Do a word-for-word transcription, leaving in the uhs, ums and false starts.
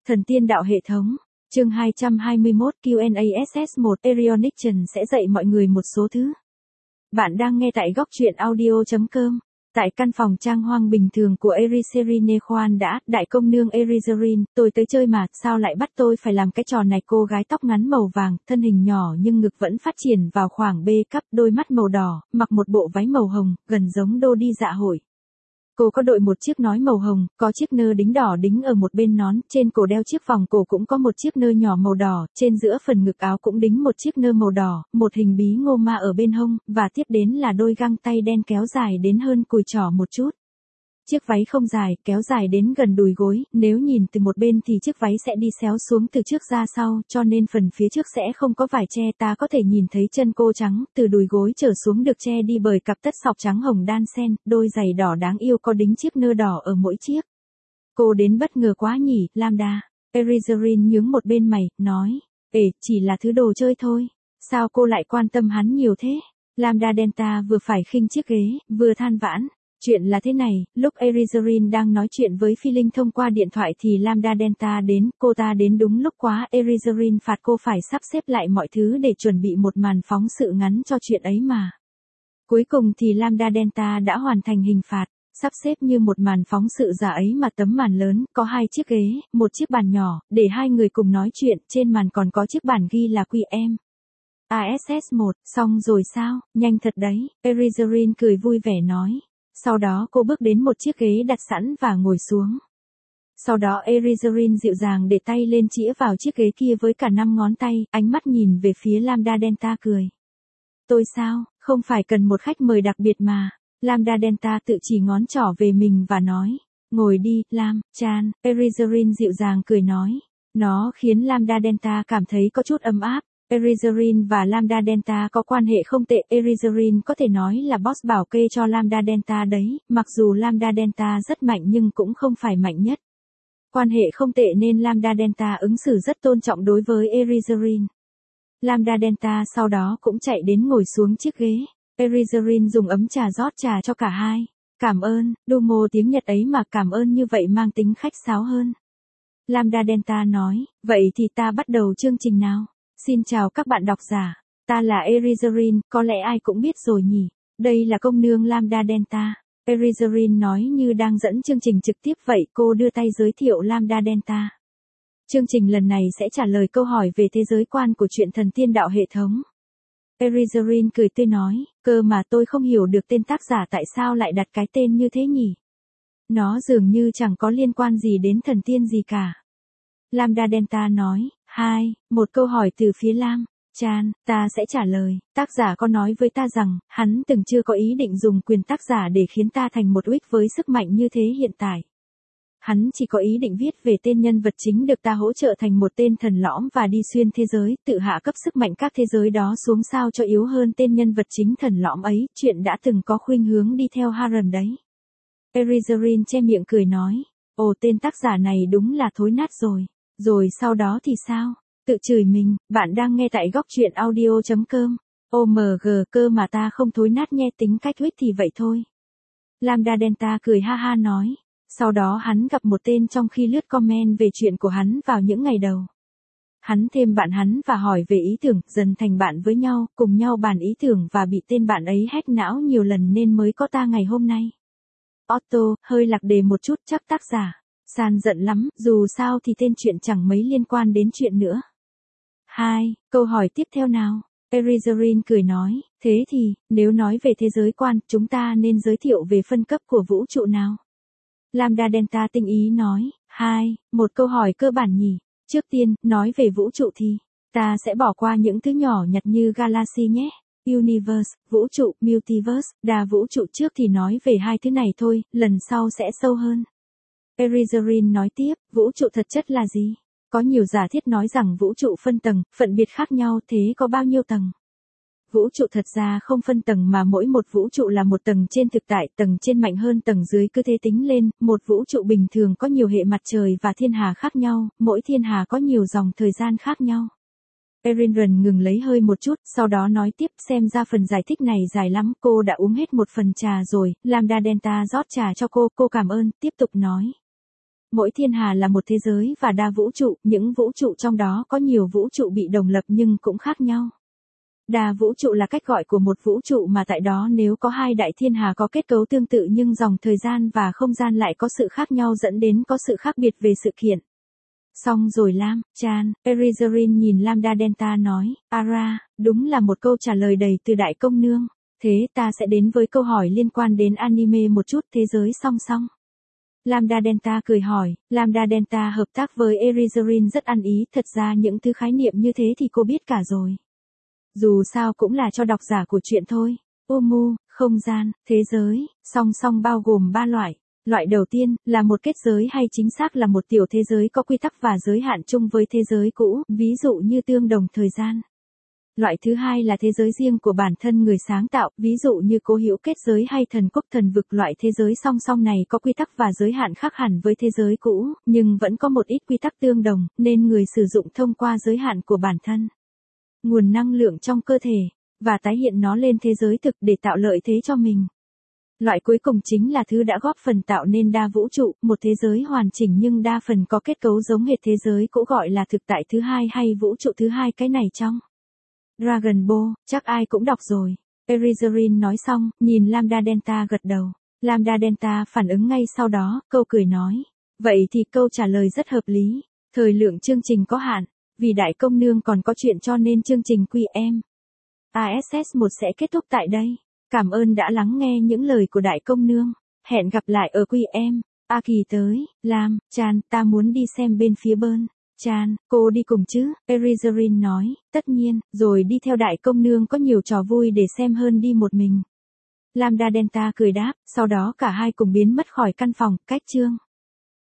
Thần tiên đạo hệ thống, chương hai trăm hai mươi mốt Q and A S S một Erioniction sẽ dạy mọi người một số thứ. Bạn đang nghe tại góc truyện audio chấm com. Tại căn phòng trang hoang bình thường của Eriserine khoan đã, đại công nương Eriserine, tôi tới chơi mà, sao lại bắt tôi phải làm cái trò này? Cô gái tóc ngắn màu vàng, thân hình nhỏ nhưng ngực vẫn phát triển vào khoảng B cấp, đôi mắt màu đỏ, mặc một bộ váy màu hồng, gần giống đô đi dạ hội. Cô có đội một chiếc nón màu hồng, có chiếc nơ đính đỏ đính ở một bên nón, trên cổ đeo chiếc vòng cổ cũng có một chiếc nơ nhỏ màu đỏ, trên giữa phần ngực áo cũng đính một chiếc nơ màu đỏ, một hình bí ngô ma ở bên hông, và tiếp đến là đôi găng tay đen kéo dài đến hơn cùi trỏ một chút. Chiếc váy không dài, kéo dài đến gần đùi gối, nếu nhìn từ một bên thì chiếc váy sẽ đi xéo xuống từ trước ra sau, cho nên phần phía trước sẽ không có vải che, ta có thể nhìn thấy chân cô trắng, từ đùi gối trở xuống được che đi bởi cặp tất sọc trắng hồng đan sen, đôi giày đỏ đáng yêu có đính chiếc nơ đỏ ở mỗi chiếc. Cô đến bất ngờ quá nhỉ, Lambda. Eriserine nhướng một bên mày, nói, ê, chỉ là thứ đồ chơi thôi, sao cô lại quan tâm hắn nhiều thế? Lambda Delta vừa phải khinh chiếc ghế, vừa than vãn. Chuyện là thế này, lúc Eriserine đang nói chuyện với Phi Linh thông qua điện thoại thì Lambda Delta đến, cô ta đến đúng lúc quá, Eriserine phạt cô phải sắp xếp lại mọi thứ để chuẩn bị một màn phóng sự ngắn cho chuyện ấy mà. Cuối cùng thì Lambda Delta đã hoàn thành hình phạt, sắp xếp như một màn phóng sự giả ấy mà tấm màn lớn, có hai chiếc ghế, một chiếc bàn nhỏ, để hai người cùng nói chuyện, trên màn còn có chiếc bản ghi là Q M A S S một, xong rồi sao, nhanh thật đấy, Eriserine cười vui vẻ nói. Sau đó cô bước đến một chiếc ghế đặt sẵn và ngồi xuống. Sau đó Eriserine dịu dàng để tay lên chĩa vào chiếc ghế kia với cả năm ngón tay, ánh mắt nhìn về phía Lambda Delta cười. Tôi sao, không phải cần một khách mời đặc biệt mà. Lambda Delta tự chỉ ngón trỏ về mình và nói, ngồi đi, Lam, Chan, Eriserine dịu dàng cười nói. Nó khiến Lambda Delta cảm thấy có chút ấm áp. Eriserine và Lambda Delta có quan hệ không tệ, Eriserine có thể nói là boss bảo kê cho Lambda Delta đấy, mặc dù Lambda Delta rất mạnh nhưng cũng không phải mạnh nhất. Quan hệ không tệ nên Lambda Delta ứng xử rất tôn trọng đối với Eriserine. Lambda Delta sau đó cũng chạy đến ngồi xuống chiếc ghế, Eriserine dùng ấm trà rót trà cho cả hai. Cảm ơn, Dumo tiếng Nhật ấy mà cảm ơn như vậy mang tính khách sáo hơn. Lambda Delta nói, vậy thì ta bắt đầu chương trình nào. Xin chào các bạn độc giả, ta là Eriserine, có lẽ ai cũng biết rồi nhỉ, đây là công nương Lambda Delta. Eriserine nói như đang dẫn chương trình trực tiếp vậy, cô đưa tay giới thiệu Lambda Delta. Chương trình lần này sẽ trả lời câu hỏi về thế giới quan của chuyện thần tiên đạo hệ thống. Eriserine cười tươi nói, cơ mà tôi không hiểu được tên tác giả tại sao lại đặt cái tên như thế nhỉ. Nó dường như chẳng có liên quan gì đến thần tiên gì cả. Lambda Delta nói, hai, một câu hỏi từ phía Lam, Chan, ta sẽ trả lời, tác giả có nói với ta rằng, hắn từng chưa có ý định dùng quyền tác giả để khiến ta thành một uýt với sức mạnh như thế hiện tại. Hắn chỉ có ý định viết về tên nhân vật chính được ta hỗ trợ thành một tên thần lõm và đi xuyên thế giới, tự hạ cấp sức mạnh các thế giới đó xuống sao cho yếu hơn tên nhân vật chính thần lõm ấy, chuyện đã từng có khuynh hướng đi theo Harem đấy. Eriserine che miệng cười nói, ồ tên tác giả này đúng là thối nát rồi. Rồi sau đó thì sao? Tự chửi mình, bạn đang nghe tại góc truyện audio chấm com. ô em giê cơ mà ta không thối nát nghe tính cách huyết thì vậy thôi. Lambda Delta cười ha ha nói. Sau đó hắn gặp một tên trong khi lướt comment về chuyện của hắn vào những ngày đầu. Hắn thêm bạn hắn và hỏi về ý tưởng, dần thành bạn với nhau, cùng nhau bàn ý tưởng và bị tên bạn ấy hack não nhiều lần nên mới có ta ngày hôm nay. Otto, hơi lạc đề một chút chắc tác giả. San giận lắm, dù sao thì tên chuyện chẳng mấy liên quan đến chuyện nữa. Hai, câu hỏi tiếp theo nào. Eriserine cười nói, thế thì, nếu nói về thế giới quan, chúng ta nên giới thiệu về phân cấp của vũ trụ nào? Lambda Delta tinh ý nói, hai, một câu hỏi cơ bản nhỉ. Trước tiên, nói về vũ trụ thì, ta sẽ bỏ qua những thứ nhỏ nhặt như galaxy nhé. Universe, vũ trụ, multiverse, đa vũ trụ trước thì nói về hai thứ này thôi, lần sau sẽ sâu hơn. Eriserine nói tiếp, vũ trụ thật chất là gì? Có nhiều giả thiết nói rằng vũ trụ phân tầng, phận biệt khác nhau, thế có bao nhiêu tầng? Vũ trụ thật ra không phân tầng mà mỗi một vũ trụ là một tầng trên thực tại, tầng trên mạnh hơn tầng dưới cứ thế tính lên, một vũ trụ bình thường có nhiều hệ mặt trời và thiên hà khác nhau, mỗi thiên hà có nhiều dòng thời gian khác nhau. Eriserine ngừng lấy hơi một chút, sau đó nói tiếp, xem ra phần giải thích này dài lắm, cô đã uống hết một phần trà rồi, Lambda Delta rót trà cho cô, cô cảm ơn, tiếp tục nói. Mỗi thiên hà là một thế giới và đa vũ trụ, những vũ trụ trong đó có nhiều vũ trụ bị đồng lập nhưng cũng khác nhau. Đa vũ trụ là cách gọi của một vũ trụ mà tại đó nếu có hai đại thiên hà có kết cấu tương tự nhưng dòng thời gian và không gian lại có sự khác nhau dẫn đến có sự khác biệt về sự kiện. Xong rồi Lam, Chan, Erizarin nhìn Lambda Delta nói, Ara, đúng là một câu trả lời đầy từ đại công nương. Thế ta sẽ đến với câu hỏi liên quan đến anime một chút, thế giới song song. Lambda Delta cười hỏi, Lambda Delta hợp tác với Erizarin rất ăn ý, thật ra những thứ khái niệm như thế thì cô biết cả rồi. Dù sao cũng là cho độc giả của chuyện thôi. Umu, không gian, thế giới, song song bao gồm ba loại. Loại đầu tiên, là một kết giới hay chính xác là một tiểu thế giới có quy tắc và giới hạn chung với thế giới cũ, ví dụ như tương đồng thời gian. Loại thứ hai là thế giới riêng của bản thân người sáng tạo, ví dụ như Cố Hữu kết giới hay Thần Quốc thần vực. Loại thế giới song song này có quy tắc và giới hạn khác hẳn với thế giới cũ, nhưng vẫn có một ít quy tắc tương đồng, nên người sử dụng thông qua giới hạn của bản thân, nguồn năng lượng trong cơ thể, và tái hiện nó lên thế giới thực để tạo lợi thế cho mình. Loại cuối cùng chính là thứ đã góp phần tạo nên đa vũ trụ, một thế giới hoàn chỉnh nhưng đa phần có kết cấu giống hệt thế giới cũ, gọi là thực tại thứ hai hay vũ trụ thứ hai. Cái này trong Dragon Ball, chắc ai cũng đọc rồi. Erizarin nói xong, nhìn Lambda Delta gật đầu. Lambda Delta phản ứng ngay sau đó, câu cười nói. Vậy thì câu trả lời rất hợp lý. Thời lượng chương trình có hạn, vì đại công nương còn có chuyện cho nên chương trình quy em a ét ét một sẽ kết thúc tại đây. Cảm ơn đã lắng nghe những lời của đại công nương. Hẹn gặp lại ở quy em a kỳ tới. Lam, Chan, ta muốn đi xem bên phía Bơn. Chan, cô đi cùng chứ? Erizarin nói, tất nhiên, rồi đi theo đại công nương có nhiều trò vui để xem hơn đi một mình. Lambda Delta cười đáp, sau đó cả hai cùng biến mất khỏi căn phòng, cách chương.